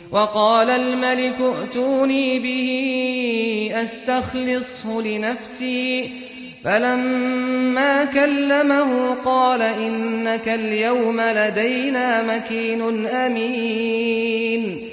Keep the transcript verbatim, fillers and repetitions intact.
وقال الملك ائتوني به أستخلصه لنفسي فلما كلمه قال إنك اليوم لدينا مكين أمين